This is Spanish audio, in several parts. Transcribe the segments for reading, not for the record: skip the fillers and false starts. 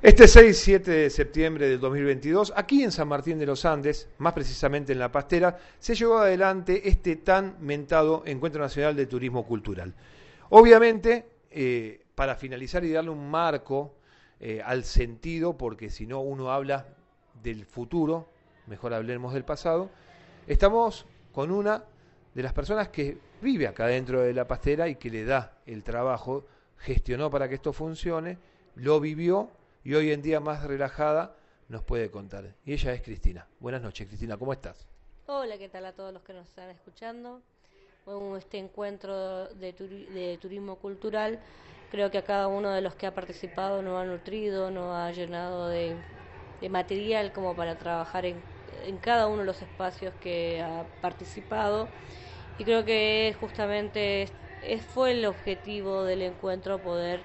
Este 6-7 de septiembre del 2022, aquí en San Martín de los Andes, más precisamente en La Pastera, se llevó adelante este tan mentado Encuentro Nacional de Turismo Cultural. Obviamente, para finalizar y darle un marco al sentido, porque si no uno habla del futuro, mejor hablemos del pasado, estamos con una de las personas que vive acá dentro de La Pastera y que le da el trabajo, gestionó para que esto funcione, lo vivió y hoy en día más relajada nos puede contar. Y ella es Cristina. Buenas noches, Cristina, ¿cómo estás? Hola, ¿qué tal a todos los que nos están escuchando? Bueno, este encuentro de turismo cultural, creo que a cada uno de los que ha participado nos ha nutrido, nos ha llenado de material como para trabajar en cada uno de los espacios que ha participado. Y creo que justamente fue el objetivo del encuentro poder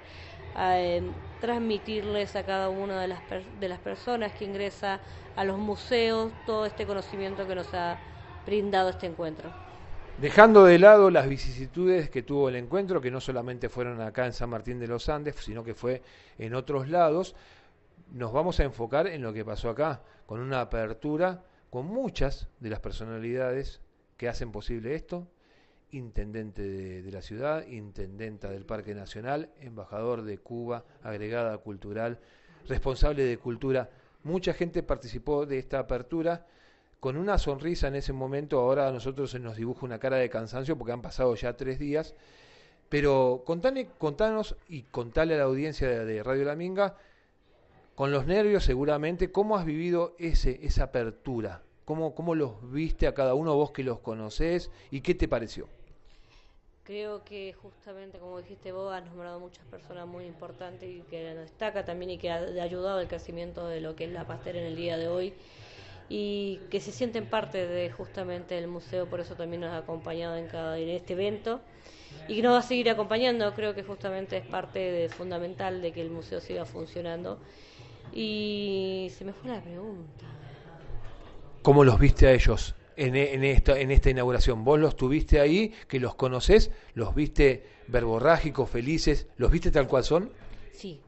transmitirles a cada una de las personas que ingresa a los museos todo este conocimiento que nos ha brindado este encuentro. Dejando de lado las vicisitudes que tuvo el encuentro, que no solamente fueron acá en San Martín de los Andes, sino que fue en otros lados, nos vamos a enfocar en lo que pasó acá, con una apertura con muchas de las personalidades que hacen posible esto: intendente de la ciudad, intendenta del Parque Nacional, embajador de Cuba, agregada cultural, responsable de cultura. Mucha gente participó de esta apertura con una sonrisa en ese momento. Ahora a nosotros se nos dibuja una cara de cansancio porque han pasado ya 3 días. Pero contanos y contale a la audiencia de Radio La Minga, con los nervios seguramente, ¿cómo has vivido esa apertura? ¿Cómo los viste a cada uno, vos que los conocés, y qué te pareció? Creo que justamente, como dijiste vos, has nombrado muchas personas muy importantes y que nos destaca también y que ha ayudado al crecimiento de lo que es La Pastera en el día de hoy y que se sienten parte de justamente el museo, por eso también nos ha acompañado en este evento y que nos va a seguir acompañando. Creo que justamente es parte fundamental de que el museo siga funcionando. Y se me fue la pregunta. ¿Cómo los viste a ellos en esta inauguración? ¿Vos los tuviste ahí, que los conocés? ¿Los viste verborrágicos, felices? ¿Los viste tal cual son? Sí.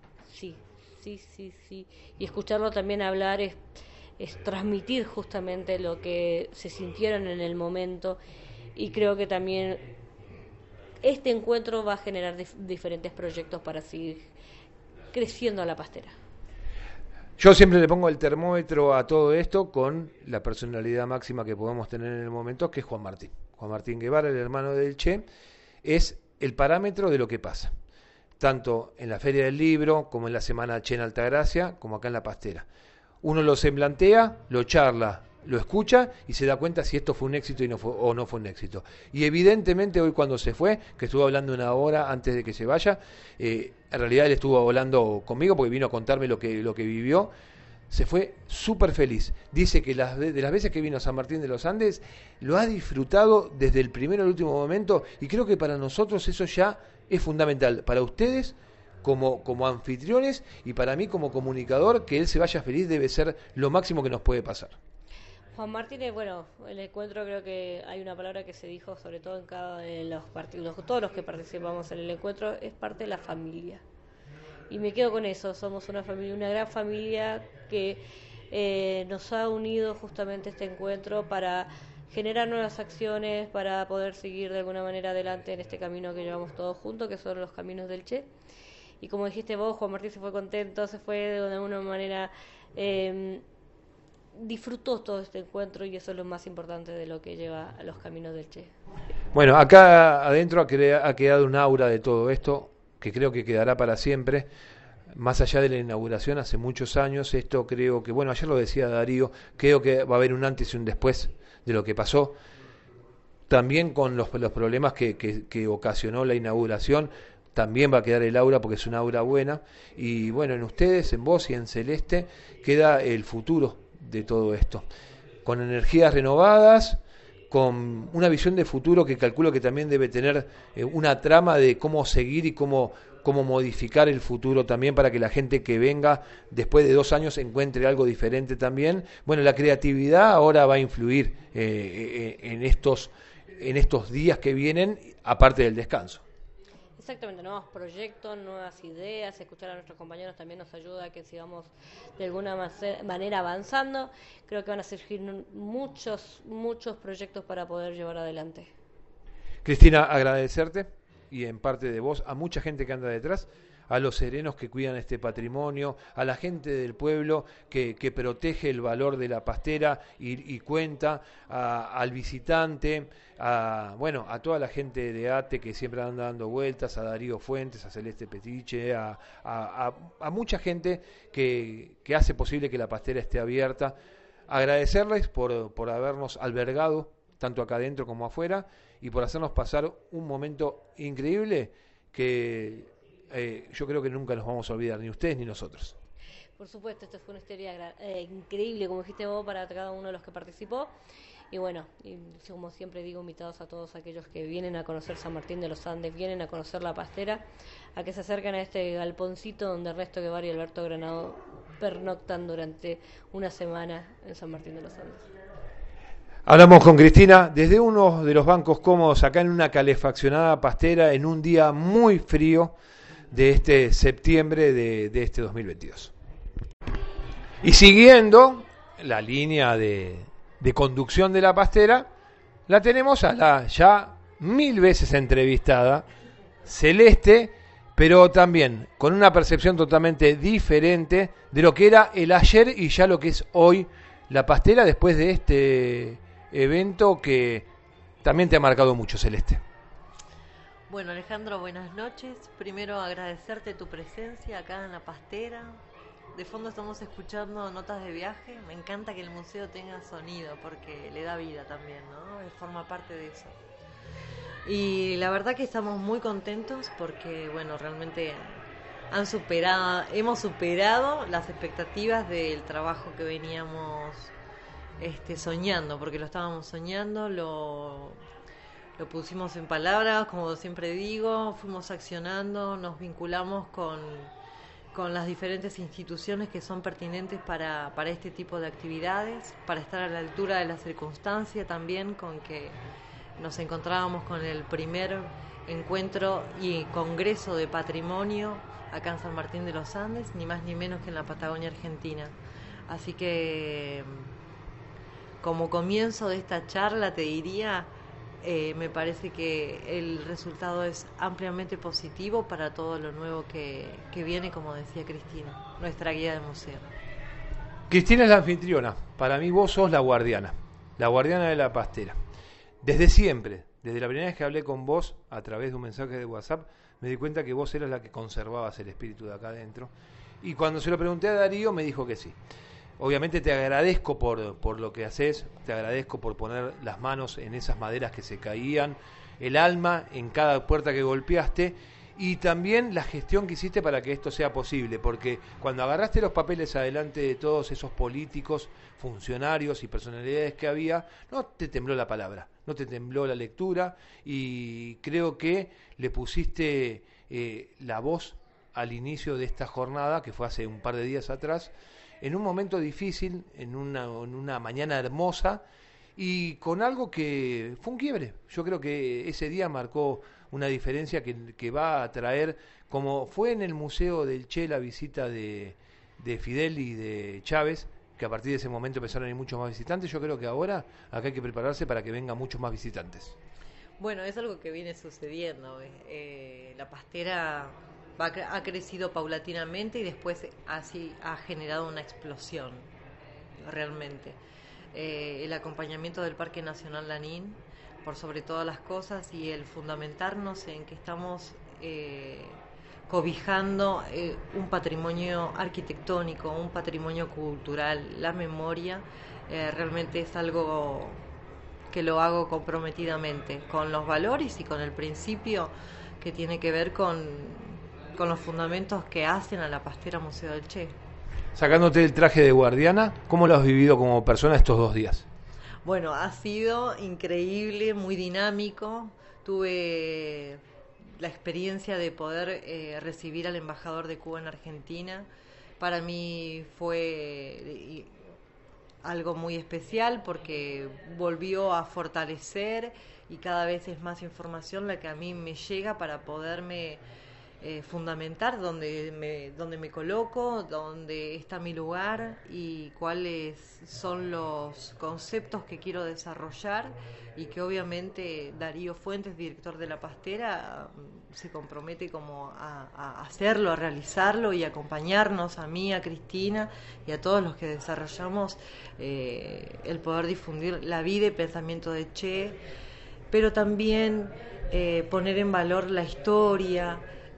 Y escucharlo también hablar es transmitir justamente lo que se sintieron en el momento, y creo que también este encuentro va a generar diferentes proyectos para seguir creciendo a La Pastera. Yo siempre le pongo el termómetro a todo esto con la personalidad máxima que podemos tener en el momento, que es Juan Martín. Juan Martín Guevara, el hermano del Che, es el parámetro de lo que pasa, tanto en la Feria del Libro, como en la Semana Che en Altagracia, como acá en La Pastera. Uno lo semblantea, lo charla, lo escucha y se da cuenta si esto fue un éxito o no fue un éxito. Y evidentemente hoy, cuando se fue, que estuvo hablando una hora antes de que se vaya, en realidad él estuvo hablando conmigo porque vino a contarme lo que vivió. Se fue súper feliz. Dice que de las veces que vino a San Martín de los Andes lo ha disfrutado desde el primero al último momento, y creo que para nosotros eso ya es fundamental, para ustedes como anfitriones y para mí como comunicador. Que él se vaya feliz debe ser lo máximo que nos puede pasar. Juan Martínez, bueno, el encuentro, creo que hay una palabra que se dijo sobre todo en cada de los partidos, todos los que participamos en el encuentro, es parte de la familia. Y me quedo con eso, somos una familia, una gran familia que nos ha unido justamente este encuentro para generar nuevas acciones, para poder seguir de alguna manera adelante en este camino que llevamos todos juntos, que son los caminos del Che. Y como dijiste vos, Juan Martín se fue contento, se fue de alguna manera, disfrutó todo este encuentro, y eso es lo más importante de lo que lleva a los caminos del Che. Bueno, acá adentro ha quedado un aura de todo esto que creo que quedará para siempre. Más allá de la inauguración hace muchos años, esto creo que, bueno, ayer lo decía Darío, creo que va a haber un antes y un después de lo que pasó. También con los problemas que ocasionó la inauguración, también va a quedar el aura, porque es una aura buena. Y bueno, en ustedes, en vos y en Celeste, queda el futuro de todo esto, con energías renovadas, con una visión de futuro que calculo que también debe tener una trama de cómo seguir y cómo modificar el futuro también, para que la gente que venga después de 2 años encuentre algo diferente también. Bueno, la creatividad ahora va a influir en estos días que vienen, aparte del descanso. Exactamente, nuevos proyectos, nuevas ideas, escuchar a nuestros compañeros también nos ayuda a que sigamos de alguna manera avanzando. Creo que van a surgir muchos proyectos para poder llevar adelante. Cristina, agradecerte y en parte de vos a mucha gente que anda detrás, a los serenos que cuidan este patrimonio, a la gente del pueblo que protege el valor de la pastera y cuenta, al visitante, a toda la gente de ATE que siempre anda dando vueltas, a Darío Fuentes, a Celeste Petiche, a mucha gente que hace posible que la pastera esté abierta. Agradecerles por habernos albergado, tanto acá adentro como afuera, y por hacernos pasar un momento increíble que yo creo que nunca nos vamos a olvidar, ni ustedes ni nosotros. Por supuesto, esta fue una historia increíble, como dijiste vos, para cada uno de los que participó. Y bueno, y como siempre digo, invitados a todos aquellos que vienen a conocer San Martín de los Andes, vienen a conocer la pastera, a que se acerquen a este galponcito donde Ernesto Guevara y Alberto Granado pernoctan durante una semana en San Martín de los Andes. Hablamos con Cristina desde uno de los bancos cómodos, acá en una calefaccionada pastera, en un día muy frío de este septiembre de este 2022. Y siguiendo la línea de conducción de la pastera, la tenemos a la ya 1000 veces entrevistada Celeste, pero también con una percepción totalmente diferente de lo que era el ayer y ya lo que es hoy la pastera después de este evento que también te ha marcado mucho, Celeste. Bueno, Alejandro, buenas noches. Primero agradecerte tu presencia acá en la pastera. De fondo estamos escuchando notas de viaje. Me encanta que el museo tenga sonido porque le da vida también, ¿no? Forma parte de eso. Y la verdad que estamos muy contentos porque, bueno, realmente hemos superado las expectativas del trabajo que veníamos soñando, porque lo estábamos soñando, lo pusimos en palabras, como siempre digo, fuimos accionando, nos vinculamos con las diferentes instituciones que son pertinentes para este tipo de actividades, para estar a la altura de la circunstancia también, con que nos encontrábamos con el primer encuentro y congreso de patrimonio acá en San Martín de los Andes, ni más ni menos que en la Patagonia Argentina. Así que, como comienzo de esta charla, te diría, me parece que el resultado es ampliamente positivo para todo lo nuevo que viene, como decía Cristina, nuestra guía de museo. Cristina es la anfitriona, para mí vos sos la guardiana de la pastera. Desde siempre, desde la primera vez que hablé con vos a través de un mensaje de WhatsApp, me di cuenta que vos eras la que conservabas el espíritu de acá adentro. Y cuando se lo pregunté a Darío, me dijo que sí. Obviamente te agradezco por lo que haces, te agradezco por poner las manos en esas maderas que se caían, el alma en cada puerta que golpeaste y también la gestión que hiciste para que esto sea posible, porque cuando agarraste los papeles adelante de todos esos políticos, funcionarios y personalidades que había, no te tembló la palabra, no te tembló la lectura y creo que le pusiste la voz al inicio de esta jornada, que fue hace un par de días atrás, en un momento difícil, en una mañana hermosa y con algo que fue un quiebre. Yo creo que ese día marcó una diferencia que va a traer, como fue en el Museo del Che la visita de Fidel y de Chávez, que a partir de ese momento empezaron a ir muchos más visitantes. Yo creo que ahora acá hay que prepararse para que vengan muchos más visitantes. Bueno, es algo que viene sucediendo. La pastera ha crecido paulatinamente y después así ha generado una explosión, realmente. El acompañamiento del Parque Nacional Lanín, por sobre todas las cosas, y el fundamentarnos en que estamos cobijando un patrimonio arquitectónico, un patrimonio cultural, la memoria, realmente es algo que lo hago comprometidamente, con los valores y con el principio que tiene que ver con los fundamentos que hacen a la pastera Museo del Che. Sacándote el traje de guardiana, ¿cómo lo has vivido como persona estos 2 días? Bueno, ha sido increíble, muy dinámico. Tuve la experiencia de poder recibir al embajador de Cuba en Argentina. Para mí fue algo muy especial porque volvió a fortalecer y cada vez es más información la que a mí me llega para poderme fundamentar dónde me coloco, dónde está mi lugar y cuáles son los conceptos que quiero desarrollar y que obviamente Darío Fuentes, director de La Pastera, se compromete como a hacerlo, a realizarlo y acompañarnos a mí, a Cristina y a todos los que desarrollamos el poder difundir la vida y pensamiento de Che, pero también poner en valor la historia,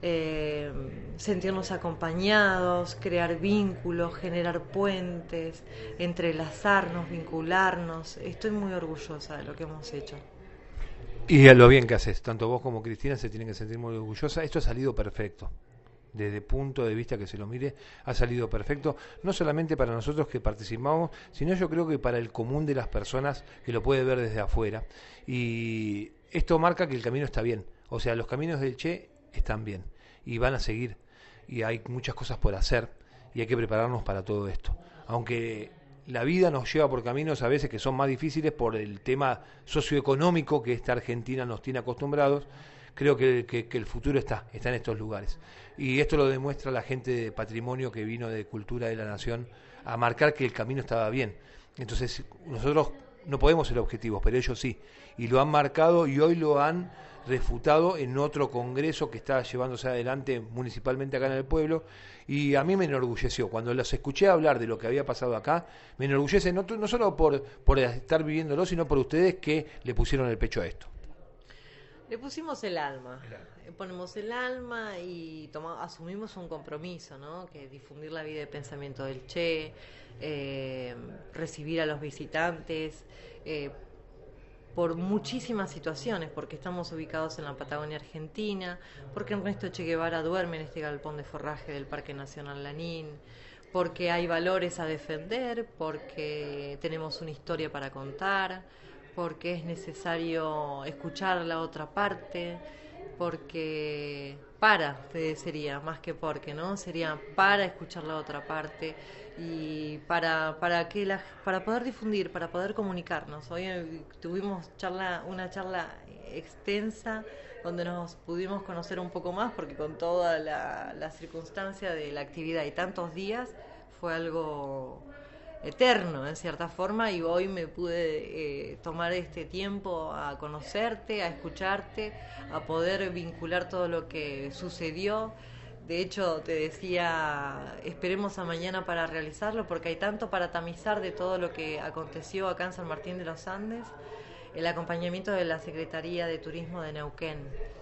sentirnos acompañados, crear vínculos, generar puentes, entrelazarnos, vincularnos. Estoy muy orgullosa de lo que hemos hecho. Y a lo bien que haces, tanto vos como Cristina se tienen que sentir muy orgullosa. Esto ha salido perfecto. Desde el punto de vista que se lo mire, ha salido perfecto, no solamente para nosotros que participamos, sino yo creo que para el común de las personas que lo puede ver desde afuera. Y esto marca que el camino está bien. O sea, los caminos del Che están bien y van a seguir. Y hay muchas cosas por hacer y hay que prepararnos para todo esto. Aunque la vida nos lleva por caminos a veces que son más difíciles por el tema socioeconómico que esta Argentina nos tiene acostumbrados, creo que el futuro está en estos lugares. Y esto lo demuestra la gente de Patrimonio que vino de Cultura de la Nación a marcar que el camino estaba bien. Entonces nosotros no podemos ser objetivos, pero ellos sí. Y lo han marcado y hoy lo han refutado en otro congreso que está llevándose adelante municipalmente acá en el pueblo. Y a mí me enorgulleció. Cuando los escuché hablar de lo que había pasado acá, me enorgullece no solo por estar viviéndolo, sino por ustedes que le pusieron el pecho a esto. Le pusimos el alma, ponemos el alma y asumimos un compromiso, ¿no? Que es difundir la vida y pensamiento del Che, recibir a los visitantes, por muchísimas situaciones, porque estamos ubicados en la Patagonia Argentina, porque Ernesto Che Guevara duerme en este galpón de forraje del Parque Nacional Lanín, porque hay valores a defender, porque tenemos una historia para contar, porque es necesario escuchar la otra parte, porque sería más que porque, ¿no? Sería para escuchar la otra parte y para poder difundir, para poder comunicarnos. Hoy tuvimos una charla extensa donde nos pudimos conocer un poco más porque con toda la circunstancia de la actividad y tantos días fue algo eterno en cierta forma y hoy me pude tomar este tiempo a conocerte, a escucharte, a poder vincular todo lo que sucedió. De hecho, te decía, esperemos a mañana para realizarlo porque hay tanto para tamizar de todo lo que aconteció acá en San Martín de los Andes, el acompañamiento de la Secretaría de Turismo de Neuquén,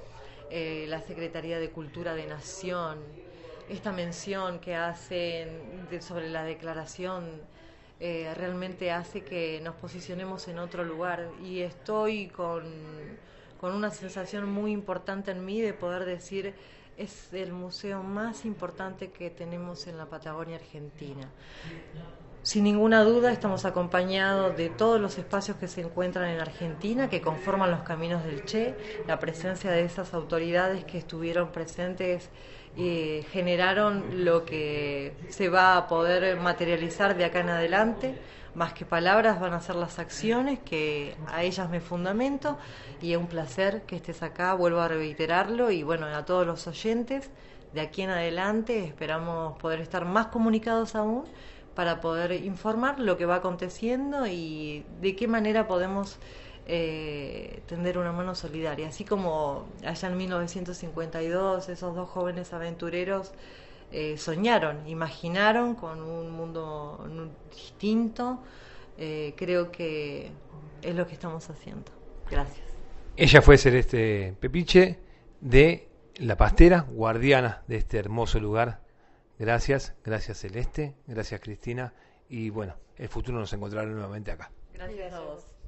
la Secretaría de Cultura de Nación, esta mención que hacen sobre la declaración realmente hace que nos posicionemos en otro lugar y estoy con una sensación muy importante en mí de poder decir es el museo más importante que tenemos en la Patagonia Argentina. Sin ninguna duda estamos acompañados de todos los espacios que se encuentran en Argentina, que conforman los caminos del Che, la presencia de esas autoridades que estuvieron presentes generaron lo que se va a poder materializar de acá en adelante. Más que palabras van a ser las acciones, que a ellas me fundamento y es un placer que estés acá, vuelvo a reiterarlo y bueno, a todos los oyentes, de aquí en adelante esperamos poder estar más comunicados aún para poder informar lo que va aconteciendo y de qué manera podemos tender una mano solidaria. Así como allá en 1952 esos dos jóvenes aventureros soñaron, imaginaron con un mundo distinto, creo que es lo que estamos haciendo. Gracias. Ella fue Celeste Pepiche de La Pastera, guardiana de este hermoso lugar. Gracias Celeste, gracias Cristina y bueno, el futuro nos encontrará nuevamente acá. Gracias a vos.